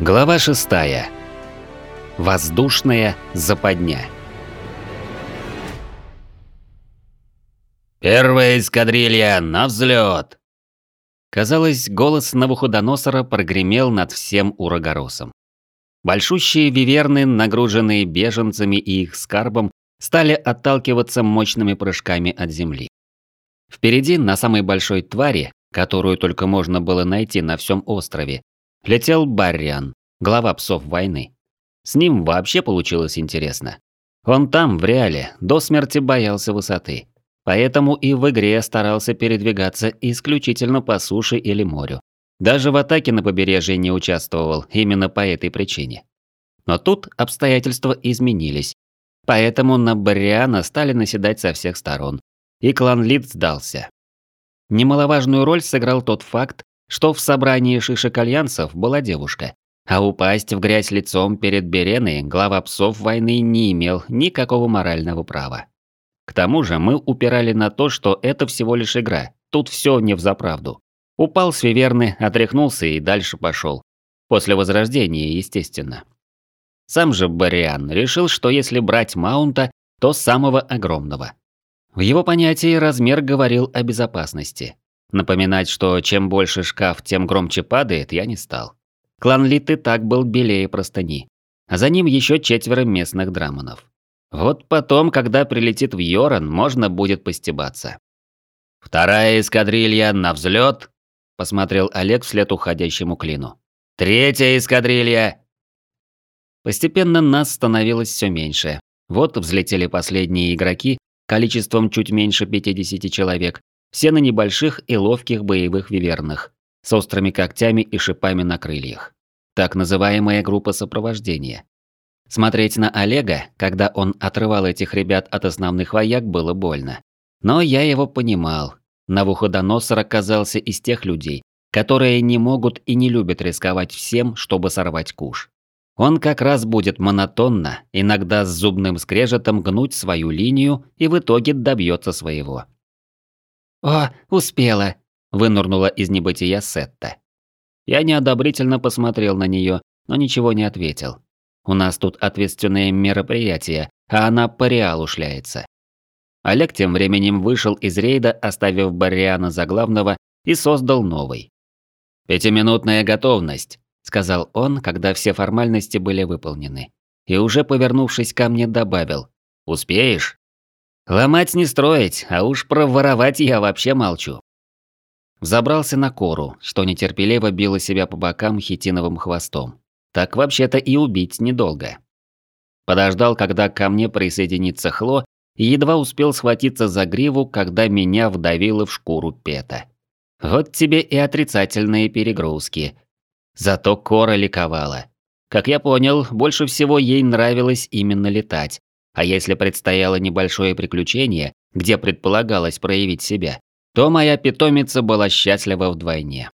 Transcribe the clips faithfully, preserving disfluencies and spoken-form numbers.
Глава шестая. Воздушная западня. «Первая эскадрилья на взлет!» Казалось, голос Навуходоносора прогремел над всем Урагоросом. Большущие виверны, нагруженные беженцами и их скарбом, стали отталкиваться мощными прыжками от земли. Впереди, на самой большой твари, которую только можно было найти на всем острове, летел Барриан, глава псов войны. С ним вообще получилось интересно. Он там, в реале, до смерти боялся высоты. Поэтому и в игре старался передвигаться исключительно по суше или морю. Даже в атаке на побережье не участвовал именно по этой причине. Но тут обстоятельства изменились. Поэтому на Барриана стали наседать со всех сторон. И клан Лид сдался. Немаловажную роль сыграл тот факт, что в собрании шишек альянсов была девушка. А упасть в грязь лицом перед Береной глава псов войны не имел никакого морального права. К тому же мы упирали на то, что это всего лишь игра, тут все не взаправду. Упал с виверны, отряхнулся и дальше пошел. После возрождения, естественно. Сам же Барриан решил, что если брать маунта, то самого огромного. В его понятии размер говорил о безопасности. Напоминать, что чем больше шкаф, тем громче падает, я не стал. Клан Лид и так был белее простыни. А за ним еще четверо местных драмонов. Вот потом, когда прилетит в Йоран, можно будет постебаться. «Вторая эскадрилья на взлет!» – посмотрел Олег вслед уходящему клину. «Третья эскадрилья!» Постепенно нас становилось все меньше. Вот взлетели последние игроки, количеством чуть меньше пятидесяти человек, все на небольших и ловких боевых вивернах, с острыми когтями и шипами на крыльях. Так называемая группа сопровождения. Смотреть на Олега, когда он отрывал этих ребят от основных вояк, было больно. Но я его понимал. Навуходоносор оказался из тех людей, которые не могут и не любят рисковать всем, чтобы сорвать куш. Он как раз будет монотонно, иногда с зубным скрежетом гнуть свою линию и в итоге добьется своего. «О, успела!» – вынырнула из небытия Сетта. Я неодобрительно посмотрел на нее, но ничего не ответил. У нас тут ответственное мероприятие, а она по реалу шляется. Олег тем временем вышел из рейда, оставив Барриана за главного, и создал новый. «Пятиминутная готовность», – сказал он, когда все формальности были выполнены. И уже повернувшись ко мне, добавил: «Успеешь?» «Ломать не строить, а уж про воровать я вообще молчу». Взобрался на кору, что нетерпеливо било себя по бокам хитиновым хвостом. Так вообще-то и убить недолго. Подождал, когда ко мне присоединится Хло, и едва успел схватиться за гриву, когда меня вдавило в шкуру Пета. Вот тебе и отрицательные перегрузки. Зато Кора ликовала. Как я понял, больше всего ей нравилось именно летать. А если предстояло небольшое приключение, где предполагалось проявить себя, то моя питомица была счастлива вдвойне.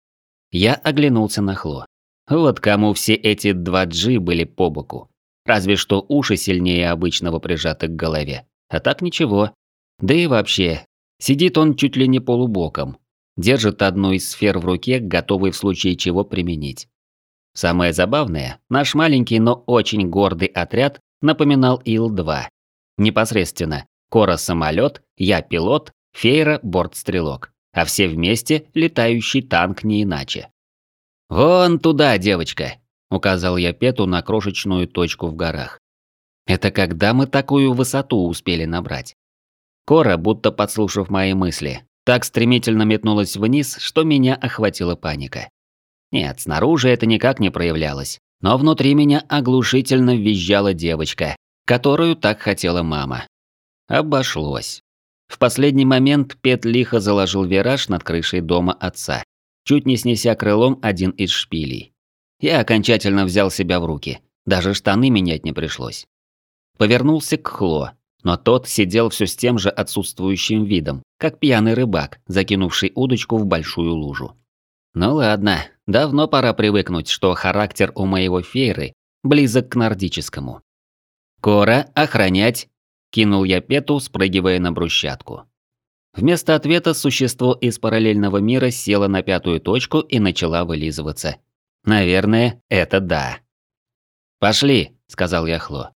Я оглянулся на Хло. Вот кому все эти два джи были по боку. Разве что уши сильнее обычного прижаты к голове. А так ничего. Да и вообще, сидит он чуть ли не полубоком. Держит одну из сфер в руке, готовый в случае чего применить. Самое забавное, наш маленький, но очень гордый отряд напоминал Ил два. Непосредственно, Кора самолет, я пилот, Фейра бортстрелок. А все вместе летающий танк не иначе. «Вон туда, девочка!» – указал я Пету на крошечную точку в горах. Это когда мы такую высоту успели набрать? Кора, будто подслушав мои мысли, так стремительно метнулась вниз, что меня охватила паника. Нет, снаружи это никак не проявлялось, но внутри меня оглушительно визжала девочка, которую так хотела мама. Обошлось. В последний момент Пет лихо заложил вираж над крышей дома отца, чуть не снеся крылом один из шпилей. Я окончательно взял себя в руки, даже штаны менять не пришлось. Повернулся к Хло, но тот сидел все с тем же отсутствующим видом, как пьяный рыбак, закинувший удочку в большую лужу. Ну ладно, давно пора привыкнуть, что характер у моего Фейры близок к нордическому. «Кора, охранять!» – кинул я Пету, спрыгивая на брусчатку. Вместо ответа существо из параллельного мира село на пятую точку и начала вылизываться. Наверное, это да. «Пошли», – сказал я Хло.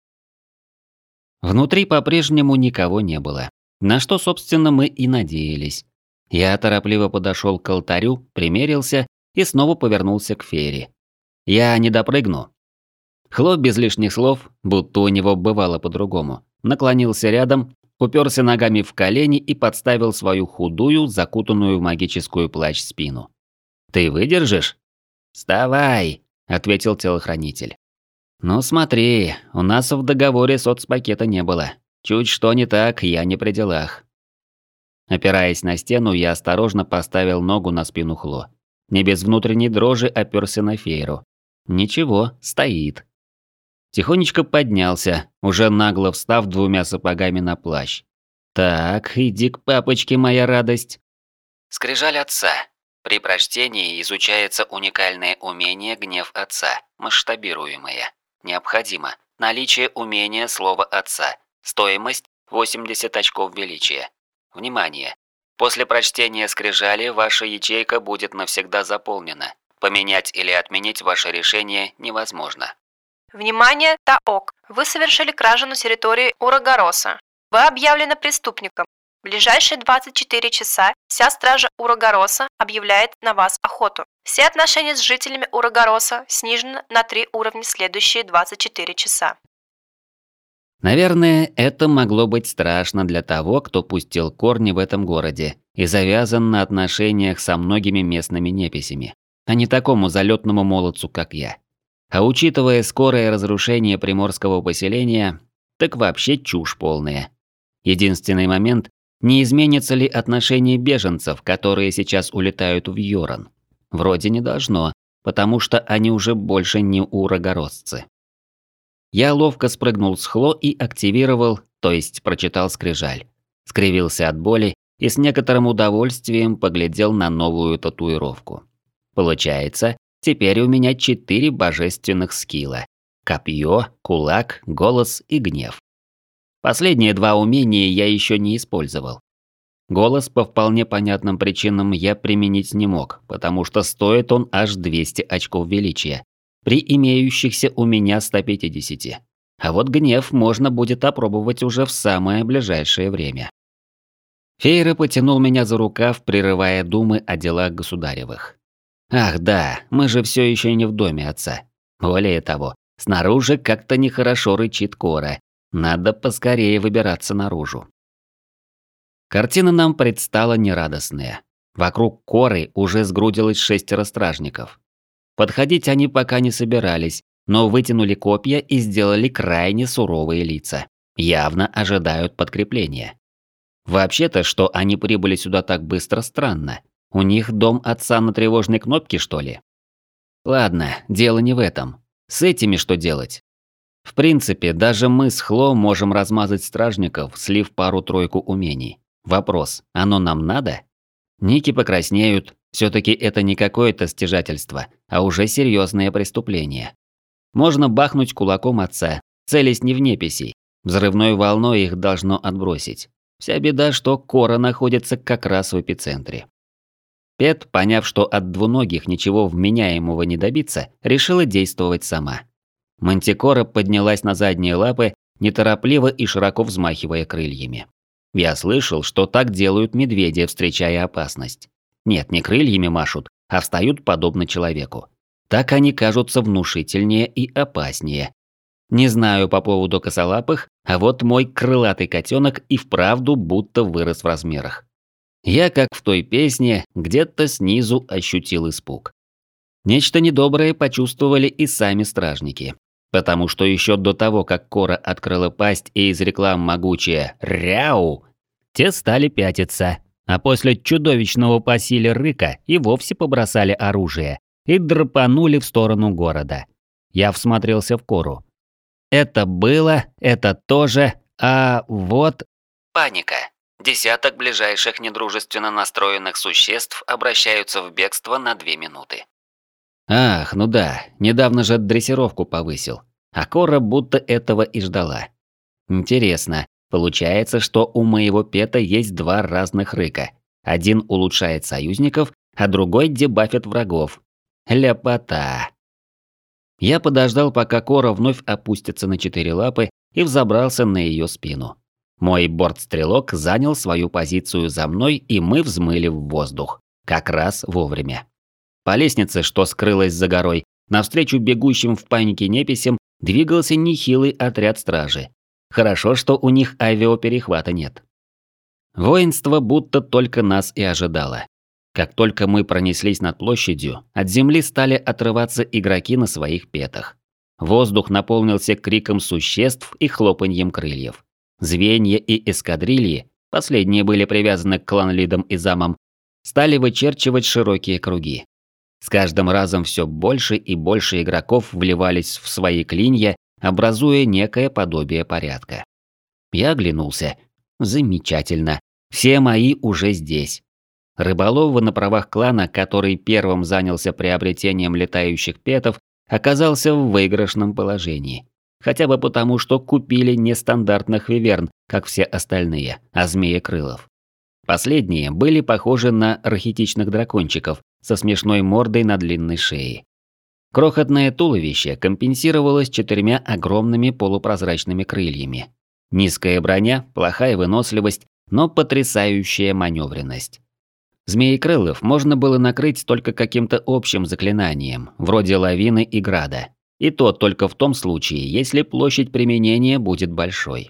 Внутри по-прежнему никого не было. На что, собственно, мы и надеялись. Я торопливо подошел к алтарю, примерился и снова повернулся к Фере. «Я не допрыгну». Хло без лишних слов, будто у него бывало по-другому, наклонился рядом, уперся ногами в колени и подставил свою худую, закутанную в магическую плащ спину. «Ты выдержишь?» «Вставай», – ответил телохранитель. «Ну смотри, у нас в договоре соцпакета не было. Чуть что не так, я не при делах». Опираясь на стену, я осторожно поставил ногу на спину Хло. Не без внутренней дрожи оперся на Фейру. Ничего, стоит. Тихонечко поднялся, уже нагло встав двумя сапогами на плащ. «Так, иди к папочке, моя радость». Скрижаль отца. При прочтении изучается уникальное умение «Гнев отца», масштабируемое. Необходимо наличие умения слова отца. Стоимость восемьдесят очков величия. Внимание! После прочтения скрижали ваша ячейка будет навсегда заполнена. Поменять или отменить ваше решение невозможно. Внимание, Таок! Вы совершили кражу на территории Урагороса. Вы объявлены преступником. В ближайшие двадцать четыре часа вся стража Урагороса объявляет на вас охоту. Все отношения с жителями Урагороса снижены на три уровня в следующие двадцать четыре часа. Наверное, это могло быть страшно для того, кто пустил корни в этом городе и завязан на отношениях со многими местными неписями, а не такому залетному молодцу, как я. А учитывая скорое разрушение приморского поселения, так вообще чушь полная. Единственный момент – не изменится ли отношение беженцев, которые сейчас улетают в Йоран? Вроде не должно, потому что они уже больше не урагородцы. Я ловко спрыгнул с Хло и активировал, то есть прочитал скрижаль. Скривился от боли и с некоторым удовольствием поглядел на новую татуировку. Получается, теперь у меня четыре божественных скилла. Копье, кулак, голос и гнев. Последние два умения я еще не использовал. Голос по вполне понятным причинам я применить не мог, потому что стоит он аж двести очков величия, при имеющихся у меня ста пятидесяти. А вот гнев можно будет опробовать уже в самое ближайшее время. Фейра потянул меня за рукав, прерывая думы о делах государевых. Ах да, мы же все еще не в доме отца. Более того, снаружи как-то нехорошо рычит Кора. Надо поскорее выбираться наружу. Картина нам предстала нерадостная. Вокруг Коры уже сгрудилось шестеро стражников. Подходить они пока не собирались, но вытянули копья и сделали крайне суровые лица. Явно ожидают подкрепления. Вообще-то, что они прибыли сюда так быстро, странно. У них дом отца на тревожной кнопке, что ли? Ладно, дело не в этом. С этими что делать? В принципе, даже мы с Хло можем размазать стражников, слив пару-тройку умений. Вопрос, оно нам надо? Ники покраснеют, все-таки это не какое-то стяжательство, а уже серьезное преступление. Можно бахнуть кулаком отца, целясь не в неписей. Взрывной волной их должно отбросить. Вся беда, что Кора находится как раз в эпицентре. Пет, поняв, что от двуногих ничего вменяемого не добиться, решила действовать сама. Мантикора поднялась на задние лапы, неторопливо и широко взмахивая крыльями. Я слышал, что так делают медведи, встречая опасность. Нет, не крыльями машут, а встают подобно человеку. Так они кажутся внушительнее и опаснее. Не знаю по поводу косолапых, а вот мой крылатый котенок и вправду будто вырос в размерах. Я, как в той песне, где-то снизу ощутил испуг. Нечто недоброе почувствовали и сами стражники. Потому что еще до того, как Кора открыла пасть и изрекла могучее «Ряу!», те стали пятиться, а после чудовищного по силе рыка и вовсе побросали оружие и драпанули в сторону города. Я всмотрелся в Кору. Это было, это тоже, а вот... Паника. Десяток ближайших недружественно настроенных существ обращаются в бегство на две минуты. Ах, ну да, недавно же дрессировку повысил. А Кора будто этого и ждала. Интересно, получается, что у моего пета есть два разных рыка. Один улучшает союзников, а другой дебафит врагов. Ляпота. Я подождал, пока Кора вновь опустится на четыре лапы и взобрался на ее спину. Мой бортстрелок занял свою позицию за мной, и мы взмыли в воздух. Как раз вовремя. По лестнице, что скрылась за горой, навстречу бегущим в панике неписям двигался нехилый отряд стражи. Хорошо, что у них авиаперехвата нет. Воинство будто только нас и ожидало. Как только мы пронеслись над площадью, от земли стали отрываться игроки на своих петах. Воздух наполнился криком существ и хлопаньем крыльев. Звенья и эскадрильи, последние были привязаны к кланлидам и замам, стали вычерчивать широкие круги. С каждым разом все больше и больше игроков вливались в свои клинья, образуя некое подобие порядка. Я оглянулся. Замечательно. Все мои уже здесь. Рыболова на правах клана, который первым занялся приобретением летающих петов, оказался в выигрышном положении. Хотя бы потому, что купили не стандартных виверн, как все остальные, а змеекрылов. Последние были похожи на архетичных дракончиков со смешной мордой на длинной шее. Крохотное туловище компенсировалось четырьмя огромными полупрозрачными крыльями. Низкая броня, плохая выносливость, но потрясающая маневренность. Змеекрылов можно было накрыть только каким-то общим заклинанием, вроде лавины и града. И то только в том случае, если площадь применения будет большой.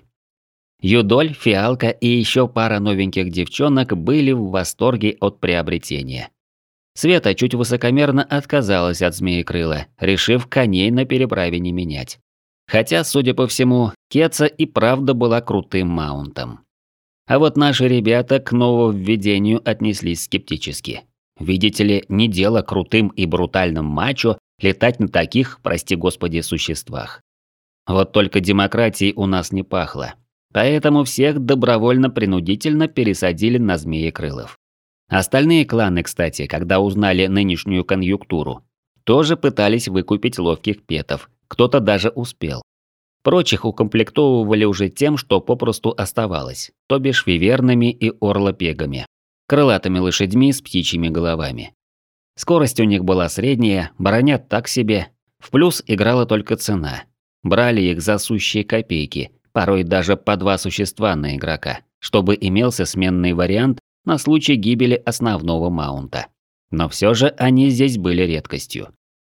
Юдоль, Фиалка и еще пара новеньких девчонок были в восторге от приобретения. Света чуть высокомерно отказалась от змеекрыла, решив коней на переправе не менять. Хотя, судя по всему, Кетца и правда была крутым маунтом. А вот наши ребята к нововведению отнеслись скептически. Видите ли, не дело крутым и брутальным мачо летать на таких, прости господи, существах. Вот только демократией у нас не пахло. Поэтому всех добровольно-принудительно пересадили на змеекрылов. Остальные кланы, кстати, когда узнали нынешнюю конъюнктуру, тоже пытались выкупить ловких петов, кто-то даже успел. Прочих укомплектовывали уже тем, что попросту оставалось, то бишь вивернами и орлопегами, крылатыми лошадьми с птичьими головами. Скорость у них была средняя, броня так себе, в плюс играла только цена. Брали их за сущие копейки, порой даже по два существа на игрока, чтобы имелся сменный вариант на случай гибели основного маунта. Но все же они здесь были редкостью.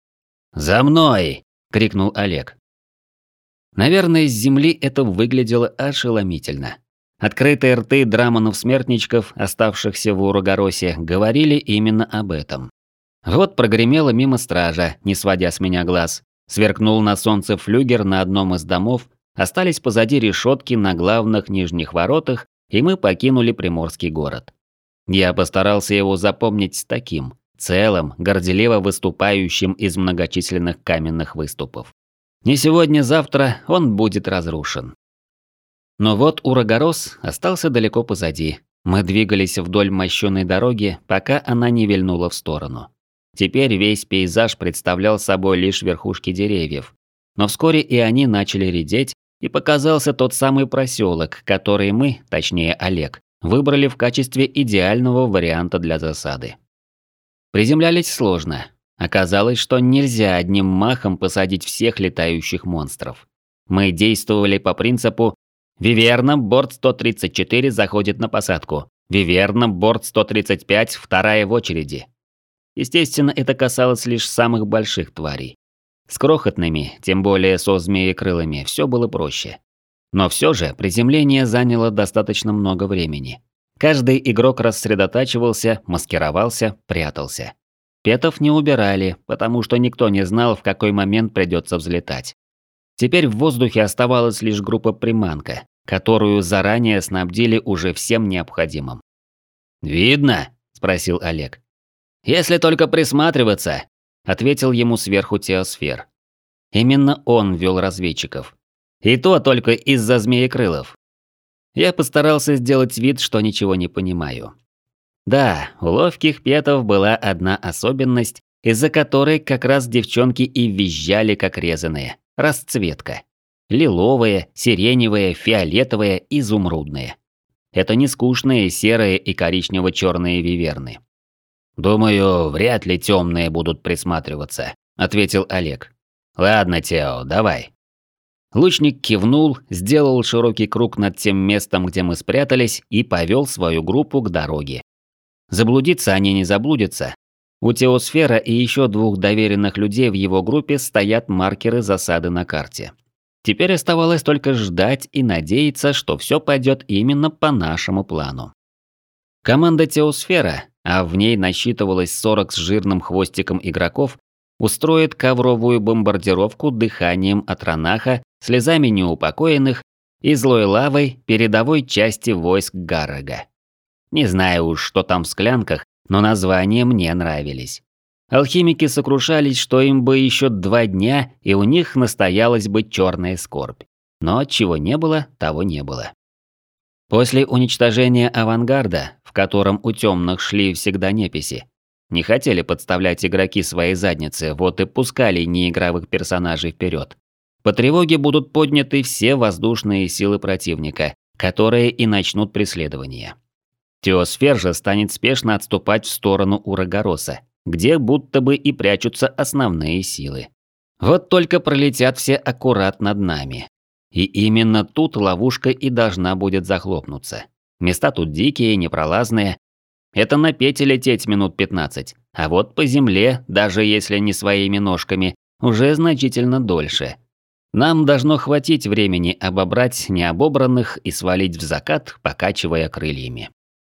«За мной!» – крикнул Олег. Наверное, с земли это выглядело ошеломительно. Открытые рты драманов-смертничков, оставшихся в Урагоросе, говорили именно об этом. Вот прогремела мимо стража, не сводя с меня глаз. Сверкнул на солнце флюгер на одном из домов, остались позади решетки на главных нижних воротах, и мы покинули Приморский город. Я постарался его запомнить таким, целым, горделиво выступающим из многочисленных каменных выступов. Не сегодня-завтра он будет разрушен. Но вот Урагорос остался далеко позади. Мы двигались вдоль мощёной дороги, пока она не вильнула в сторону. Теперь весь пейзаж представлял собой лишь верхушки деревьев. Но вскоре и они начали редеть, и показался тот самый проселок, который мы, точнее Олег, выбрали в качестве идеального варианта для засады. Приземлялись сложно. Оказалось, что нельзя одним махом посадить всех летающих монстров. Мы действовали по принципу «Виверна, борт сто тридцать четыре заходит на посадку. Виверна, борт сто тридцать пять, вторая в очереди». Естественно, это касалось лишь самых больших тварей. С крохотными, тем более со змеекрылами, все было проще. Но все же приземление заняло достаточно много времени. Каждый игрок рассредотачивался, маскировался, прятался. Петов не убирали, потому что никто не знал, в какой момент придется взлетать. Теперь в воздухе оставалась лишь группа приманка, которую заранее снабдили уже всем необходимым. «Видно?» – спросил Олег. «Если только присматриваться», – ответил ему сверху Теосфер. Именно он вел разведчиков. И то только из-за змеекрылов. Я постарался сделать вид, что ничего не понимаю. Да, у ловких петов была одна особенность, из-за которой как раз девчонки и визжали как резаные – расцветка. Лиловые, сиреневые, фиолетовые, изумрудные. Это не скучные серые и коричнево-черные виверны. «Думаю, вряд ли темные будут присматриваться», – ответил Олег. «Ладно, Тео, давай». Лучник кивнул, сделал широкий круг над тем местом, где мы спрятались, и повел свою группу к дороге. Заблудиться они не заблудятся. У Теосфера и еще двух доверенных людей в его группе стоят маркеры засады на карте. Теперь оставалось только ждать и надеяться, что все пойдет именно по нашему плану. Команда Теосфера, а в ней насчитывалось сорок с жирным хвостиком игроков, устроит ковровую бомбардировку дыханием Атронаха, слезами неупокоенных и злой лавой передовой части войск Гаррога. Не знаю уж, что там в склянках, но названия мне нравились. Алхимики сокрушались, что им бы еще два дня, и у них настоялась бы черная скорбь. Но чего не было, того не было. После уничтожения авангарда, в котором у темных шли всегда неписи, не хотели подставлять игроки свои задницы, вот и пускали неигровых персонажей вперед. По тревоге будут подняты все воздушные силы противника, которые и начнут преследование. Теосфер же станет спешно отступать в сторону Урагороса, где будто бы и прячутся основные силы. Вот только пролетят все аккурат над нами. И именно тут ловушка и должна будет захлопнуться. Места тут дикие, непролазные. Это на пете лететь минут пятнадцать, а вот по земле, даже если не своими ножками, уже значительно дольше. Нам должно хватить времени обобрать необобранных и свалить в закат, покачивая крыльями.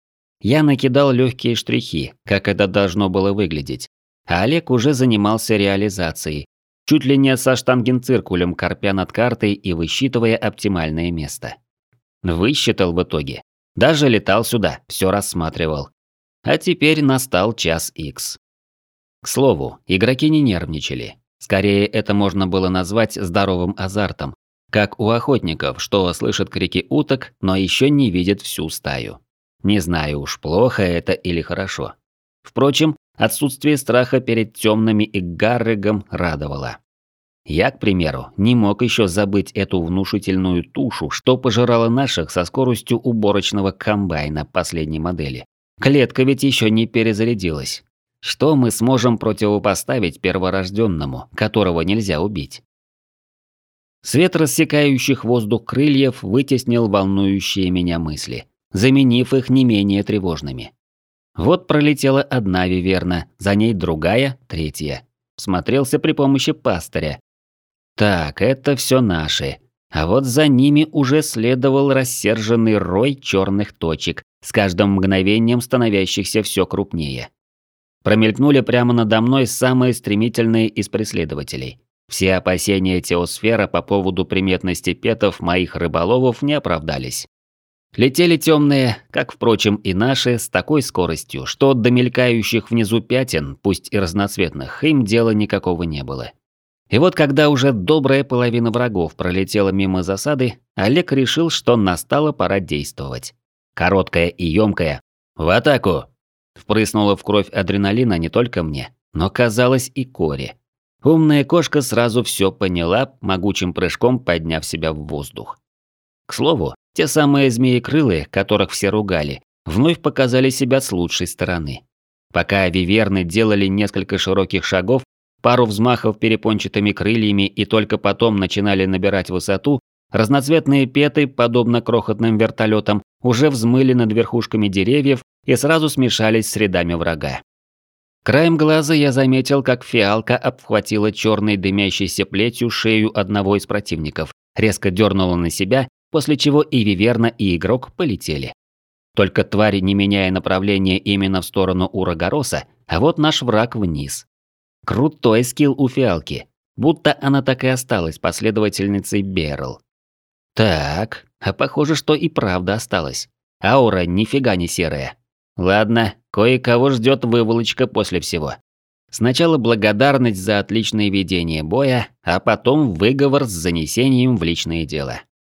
Я накидал легкие штрихи, как это должно было выглядеть, а Олег уже занимался реализацией, чуть ли не со штангенциркулем корпя над картой и высчитывая оптимальное место. Высчитал в итоге. Даже летал сюда, все рассматривал. А теперь настал час икс. К слову, игроки не нервничали. Скорее, это можно было назвать здоровым азартом, как у охотников, что слышат крики уток, но еще не видят всю стаю. Не знаю уж, плохо это или хорошо. Впрочем, отсутствие страха перед темными и Гаррегом радовало. Я, к примеру, не мог еще забыть эту внушительную тушу, что пожирала наших со скоростью уборочного комбайна последней модели. Клетка ведь еще не перезарядилась. Что мы сможем противопоставить перворожденному, которого нельзя убить? Свет рассекающих воздух крыльев вытеснил волнующие меня мысли, заменив их не менее тревожными. Вот пролетела одна виверна, за ней другая, третья. Смотрелся при помощи пастыря. Так, это все наши. А вот за ними уже следовал рассерженный рой черных точек, с каждым мгновением становящихся все крупнее. Промелькнули прямо надо мной самые стремительные из преследователей. Все опасения Теосфера по поводу приметности петов моих рыболовов не оправдались. Летели темные, как, впрочем, и наши, с такой скоростью, что до мелькающих внизу пятен, пусть и разноцветных, им дела никакого не было. И вот когда уже добрая половина врагов пролетела мимо засады, Олег решил, что настала пора действовать. Короткая и ёмкая. «В атаку!» Впрыснула в кровь адреналина не только мне, но, казалось, и Коре. Умная кошка сразу все поняла, могучим прыжком подняв себя в воздух. К слову, те самые змеи-крылы, которых все ругали, вновь показали себя с лучшей стороны. Пока виверны делали несколько широких шагов, пару взмахов перепончатыми крыльями и только потом начинали набирать высоту, разноцветные петы, подобно крохотным вертолетам, уже взмыли над верхушками деревьев и сразу смешались с рядами врага. Краем глаза я заметил, как фиалка обхватила черной дымящейся плетью шею одного из противников, резко дернула на себя, после чего и виверна, и игрок полетели. Только твари, не меняя направления именно в сторону Урагороса, а вот наш враг вниз. Крутой скилл у фиалки, будто она так и осталась последовательницей Берл. Так, а похоже, что и правда осталась. Аура нифига не серая. Ладно, кое-кого ждет выволочка после всего. Сначала благодарность за отличное ведение боя, а потом выговор с занесением в личное дело.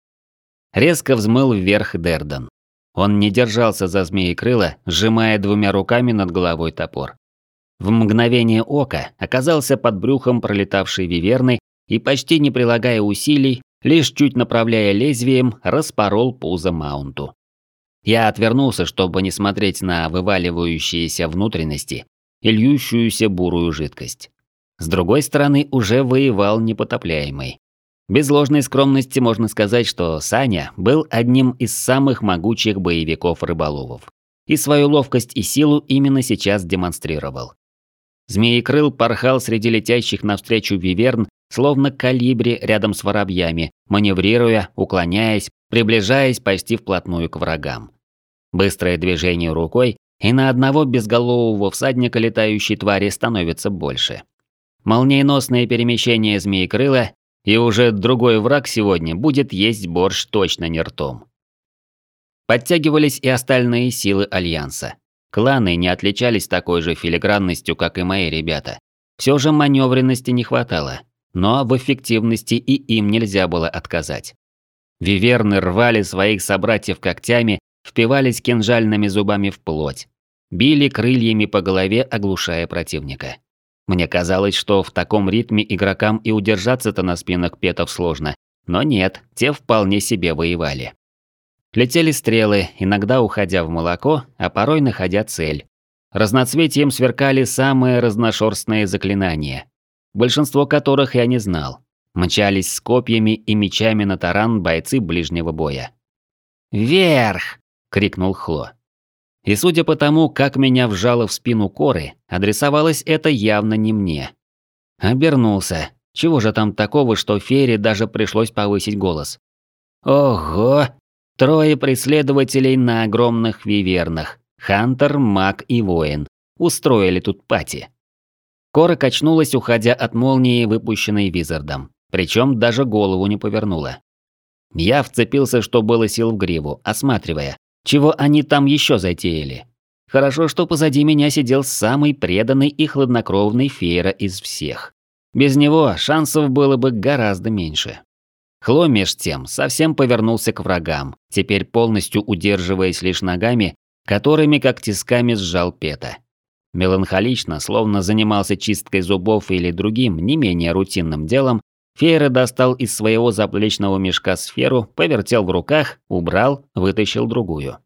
Резко взмыл вверх Дердан. Он не держался за змеекрыло, сжимая двумя руками над головой топор. В мгновение ока оказался под брюхом пролетавшей виверны и, почти не прилагая усилий, лишь чуть направляя лезвием, распорол пузо маунту. Я отвернулся, чтобы не смотреть на вываливающиеся внутренности, и льющуюся бурую жидкость. С другой стороны уже воевал непотопляемый. Без ложной скромности можно сказать, что Саня был одним из самых могучих боевиков-рыболовов. И свою ловкость и силу именно сейчас демонстрировал. Змеекрыл порхал среди летящих навстречу виверн, словно калибри рядом с воробьями, маневрируя, уклоняясь, приближаясь почти вплотную к врагам. Быстрое движение рукой, и на одного безголового всадника летающей твари становится больше. Молниеносное перемещение змеекрыла, и уже другой враг сегодня будет есть борщ точно не ртом. Подтягивались и остальные силы Альянса. Кланы не отличались такой же филигранностью, как и мои ребята. Все же маневренности не хватало, но в эффективности и им нельзя было отказать. Виверны рвали своих собратьев когтями, впивались кинжальными зубами в плоть. Били крыльями по голове, оглушая противника. Мне казалось, что в таком ритме игрокам и удержаться-то на спинах петов сложно, но нет, те вполне себе воевали. Летели стрелы, иногда уходя в молоко, а порой находя цель. Разноцветием сверкали самые разношерстные заклинания, большинство которых я не знал. Мчались с копьями и мечами на таран бойцы ближнего боя. «Вверх!» – крикнул Хло. И судя по тому, как меня вжало в спину коры, адресовалось это явно не мне. Обернулся. Чего же там такого, что Фере даже пришлось повысить голос? Ого! Трое преследователей на огромных вивернах. Хантер, маг и воин. Устроили тут пати. Кора качнулась, уходя от молнии, выпущенной Визардом. Причем даже голову не повернула. Я вцепился, что было сил в гриву, осматривая, чего они там еще затеяли. Хорошо, что позади меня сидел самый преданный и хладнокровный Фейра из всех. Без него шансов было бы гораздо меньше. Хло меж тем совсем повернулся к врагам, теперь полностью удерживаясь лишь ногами, которыми как тисками сжал Пета. Меланхолично, словно занимался чисткой зубов или другим, не менее рутинным делом, Фейра достал из своего заплечного мешка сферу, повертел в руках, убрал, вытащил другую.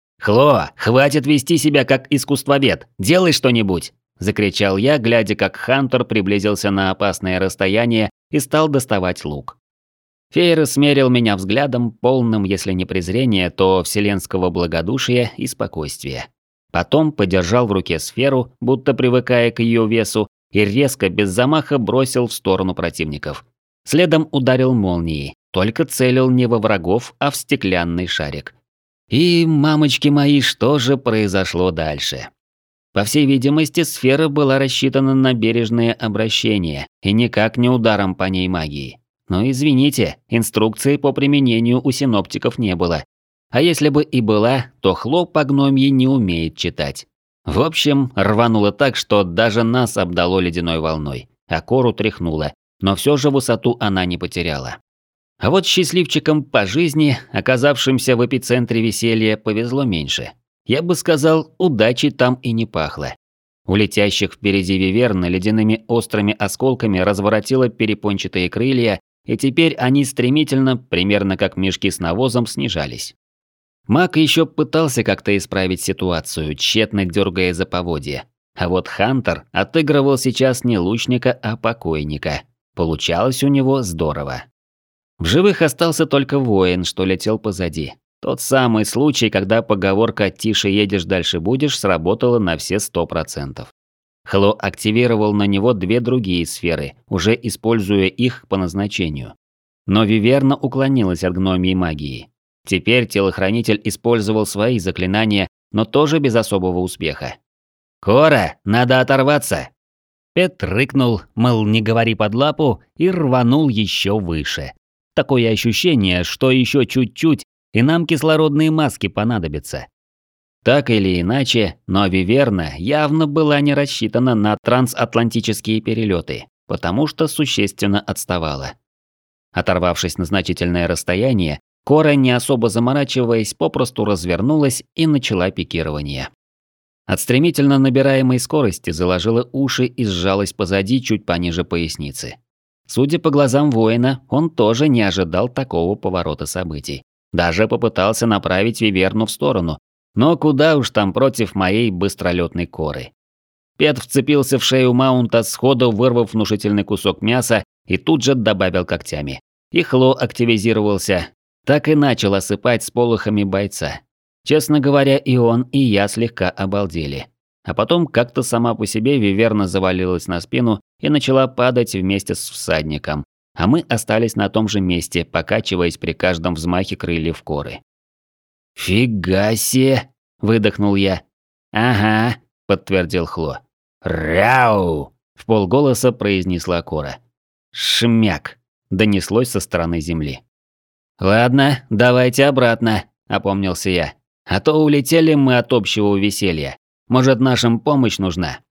«Хло, хватит вести себя как искусствовед, делай что-нибудь!» – закричал я, глядя, как Хантер приблизился на опасное расстояние и стал доставать лук. Фейра смерил меня взглядом, полным, если не презрения, то вселенского благодушия и спокойствия. Потом подержал в руке сферу, будто привыкая к ее весу, и резко, без замаха, бросил в сторону противников. Следом ударил молнией, только целил не во врагов, а в стеклянный шарик. И, мамочки мои, что же произошло дальше? По всей видимости, сфера была рассчитана на бережное обращение, и никак не ударом по ней магии. Но извините, инструкции по применению у синоптиков не было. А если бы и была, то Хло по гномьи не умеет читать. В общем, рвануло так, что даже нас обдало ледяной волной, а кору тряхнуло, но все же высоту она не потеряла. А вот счастливчикам по жизни, оказавшимся в эпицентре веселья, повезло меньше. Я бы сказал, удачи там и не пахло. У летящих впереди виверн ледяными острыми осколками разворотило перепончатые крылья, и теперь они стремительно, примерно как мешки с навозом, снижались. Маг еще пытался как-то исправить ситуацию, тщетно дергая за поводья. А вот Хантер отыгрывал сейчас не лучника, а покойника. Получалось у него здорово. В живых остался только воин, что летел позади. Тот самый случай, когда поговорка «тише едешь, дальше будешь» сработала на все сто процентов. Хло активировал на него две другие сферы, уже используя их по назначению. Но Виверна уклонилась от гномьей магии. Теперь телохранитель использовал свои заклинания, но тоже без особого успеха. «Кора, надо оторваться!» Пет рыкнул, мол, не говори под лапу, и рванул еще выше. Такое ощущение, что еще чуть-чуть, и нам кислородные маски понадобятся. Так или иначе, но Виверна явно была не рассчитана на трансатлантические перелеты, потому что существенно отставала. Оторвавшись на значительное расстояние, Кора, не особо заморачиваясь, попросту развернулась и начала пикирование. От стремительно набираемой скорости заложила уши и сжалась позади чуть пониже поясницы. Судя по глазам воина, он тоже не ожидал такого поворота событий. Даже попытался направить Виверну в сторону, но куда уж там против моей быстролетной Коры. Пет вцепился в шею маунта, сходу вырвав внушительный кусок мяса и тут же добавил когтями. И Хло активизировался, так и начал осыпать сполохами бойца. Честно говоря, и он, и я слегка обалдели. А потом как-то сама по себе Виверна завалилась на спину и начала падать вместе с всадником, а мы остались на том же месте, покачиваясь при каждом взмахе крыльев Коры. «Фига себе!» – выдохнул я. «Ага», – подтвердил Хло. «Ряу!» – вполголоса произнесла Кора. «Шмяк!» – донеслось со стороны земли. «Ладно, давайте обратно», – опомнился я. «А то улетели мы от общего веселья. Может, нашим помощь нужна?»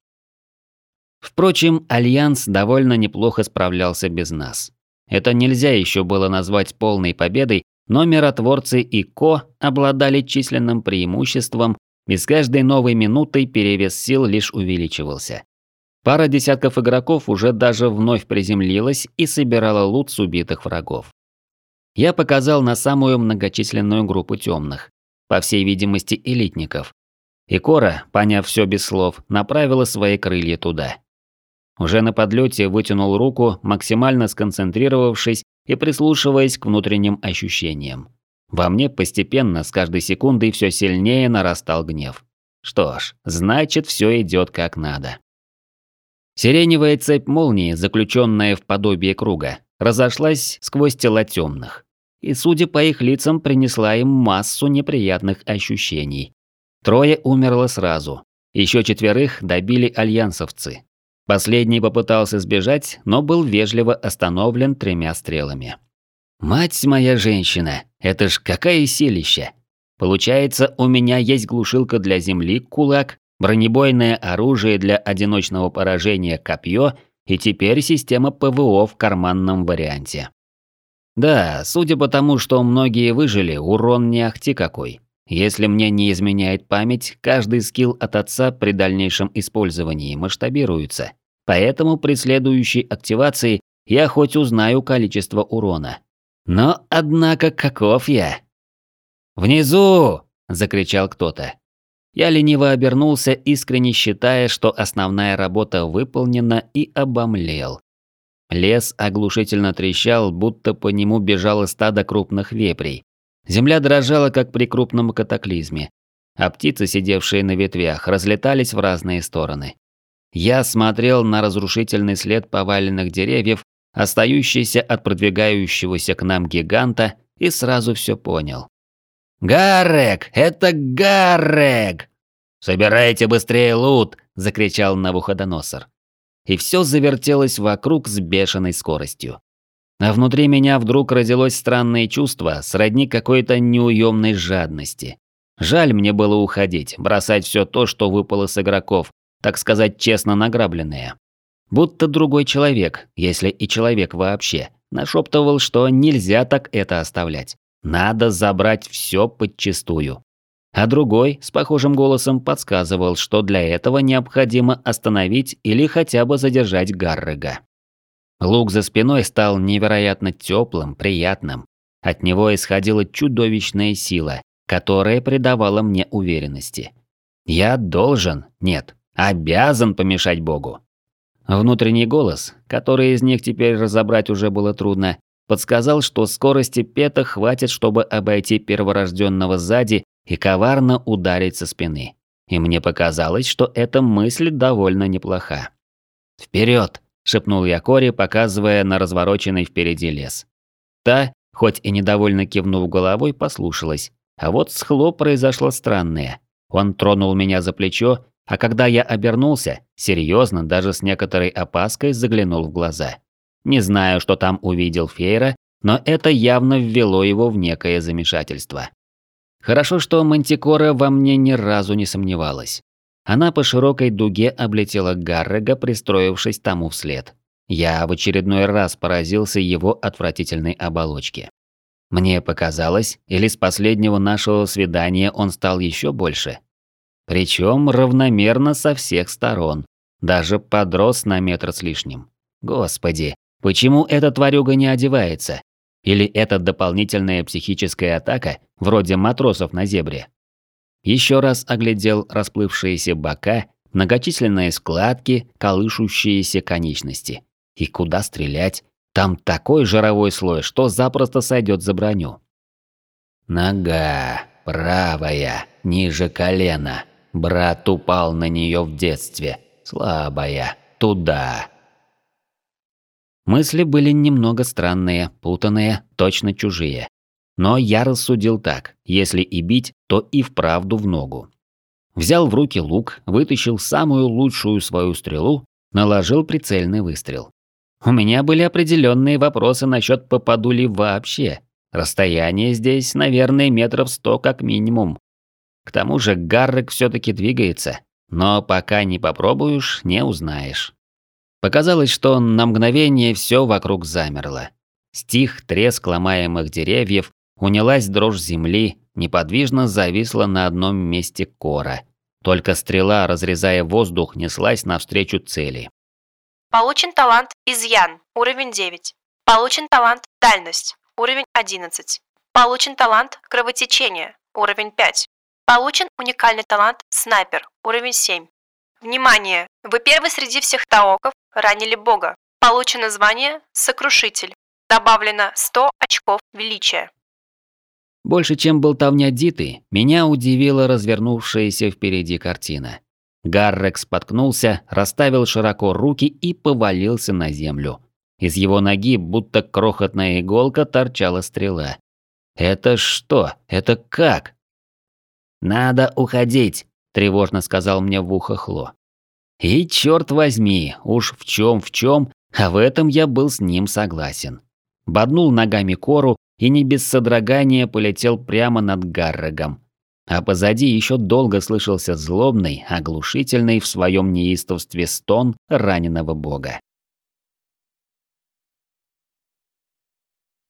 Впрочем, Альянс довольно неплохо справлялся без нас. Это нельзя еще было назвать полной победой, но миротворцы и Ко обладали численным преимуществом, и с каждой новой минутой перевес сил лишь увеличивался. Пара десятков игроков уже даже вновь приземлилась и собирала лут с убитых врагов. Я показал на самую многочисленную группу темных, по всей видимости элитников. И Кора, поняв все без слов, направила свои крылья туда. Уже на подлете вытянул руку, максимально сконцентрировавшись и прислушиваясь к внутренним ощущениям. Во мне постепенно, с каждой секундой все сильнее нарастал гнев. Что ж, значит, все идет как надо. Сиреневая цепь молнии, заключенная в подобие круга, разошлась сквозь тела темных. И, судя по их лицам, принесла им массу неприятных ощущений. Трое умерло сразу. Еще четверых добили альянсовцы. Последний попытался сбежать, но был вежливо остановлен тремя стрелами. «Мать моя женщина, это ж какая силища! Получается, у меня есть глушилка для земли, кулак, бронебойное оружие для одиночного поражения, копье и теперь система ПВО в карманном варианте. Да, судя по тому, что многие выжили, урон не ахти какой. Если мне не изменяет память, каждый скилл от отца при дальнейшем использовании масштабируется. Поэтому при следующей активации я хоть узнаю количество урона. Но, однако, каков я? «Внизу!» – закричал кто-то. Я лениво обернулся, искренне считая, что основная работа выполнена, и обомлел. Лес оглушительно трещал, будто по нему бежало стадо крупных вепрей. Земля дрожала, как при крупном катаклизме, а птицы, сидевшие на ветвях, разлетались в разные стороны. Я смотрел на разрушительный след поваленных деревьев, остающийся от продвигающегося к нам гиганта, и сразу все понял. «Гаррек! Это Гаррек!» «Собирайте быстрее лут!» – закричал Навуходоносор. И все завертелось вокруг с бешеной скоростью. А внутри меня вдруг родилось странное чувство, сродни какой-то неуемной жадности. Жаль мне было уходить, бросать все то, что выпало с игроков, так сказать, честно награбленное. Будто другой человек, если и человек вообще, нашептывал, что нельзя так это оставлять. Надо забрать все подчистую. А другой с похожим голосом подсказывал, что для этого необходимо остановить или хотя бы задержать Гаррега. Лук за спиной стал невероятно теплым, приятным. От него исходила чудовищная сила, которая придавала мне уверенности. Я должен, нет, обязан помешать Богу. Внутренний голос, который из них теперь разобрать уже было трудно, подсказал, что скорости Пета хватит, чтобы обойти перворожденного сзади и коварно ударить со спины. И мне показалось, что эта мысль довольно неплоха. «Вперед!» – шепнул я Коре, показывая на развороченный впереди лес. Та, хоть и недовольно кивнув головой, послушалась. А вот с Хло произошло странное. Он тронул меня за плечо, а когда я обернулся, серьезно, даже с некоторой опаской заглянул в глаза. Не знаю, что там увидел Фейра, но это явно ввело его в некое замешательство. Хорошо, что Мантикора во мне ни разу не сомневалась. Она по широкой дуге облетела Гаррега, пристроившись тому вслед. Я в очередной раз поразился его отвратительной оболочке. Мне показалось, или с последнего нашего свидания он стал еще больше. Причем равномерно со всех сторон. Даже подрос на метр с лишним. Господи, почему эта тварюга не одевается? Или это дополнительная психическая атака, вроде матросов на зебре? Еще раз оглядел расплывшиеся бока, многочисленные складки, колышущиеся конечности. И куда стрелять? Там такой жировой слой, что запросто сойдет за броню. Нога, правая, ниже колена. Брат упал на нее в детстве. Слабая. Туда. Мысли были немного странные, путанные, точно чужие. Но я рассудил так: если и бить, то и вправду в ногу. Взял в руки лук, вытащил самую лучшую свою стрелу, наложил прицельный выстрел. У меня были определенные вопросы насчет попаду ли вообще. Расстояние здесь, наверное, метров сто как минимум. К тому же Гаррек все-таки двигается, но пока не попробуешь, не узнаешь. Показалось, что на мгновение все вокруг замерло. Стих треск ломаемых деревьев, унялась дрожь земли, неподвижно зависла на одном месте кора. Только стрела, разрезая воздух, неслась навстречу цели. Получен талант «Изъян», уровень девять. Получен талант «Дальность», уровень одиннадцать. Получен талант «Кровотечение», уровень пять. Получен уникальный талант «Снайпер», уровень семь. Внимание! Вы первый среди всех таоков ранили бога. Получено звание «Сокрушитель». Добавлено сто очков величия. Больше, чем болтовня Диты, меня удивила развернувшаяся впереди картина. Гаррек споткнулся, расставил широко руки и повалился на землю. Из его ноги, будто крохотная иголка, торчала стрела. «Это что? Это как?» «Надо уходить», – тревожно сказал мне в ухо Хло. И черт возьми, уж в чем в чем, а в этом я был с ним согласен. Боднул ногами кору и не без содрогания полетел прямо над Гаррегом. А позади еще долго слышался злобный, оглушительный в своем неистовстве стон раненого бога.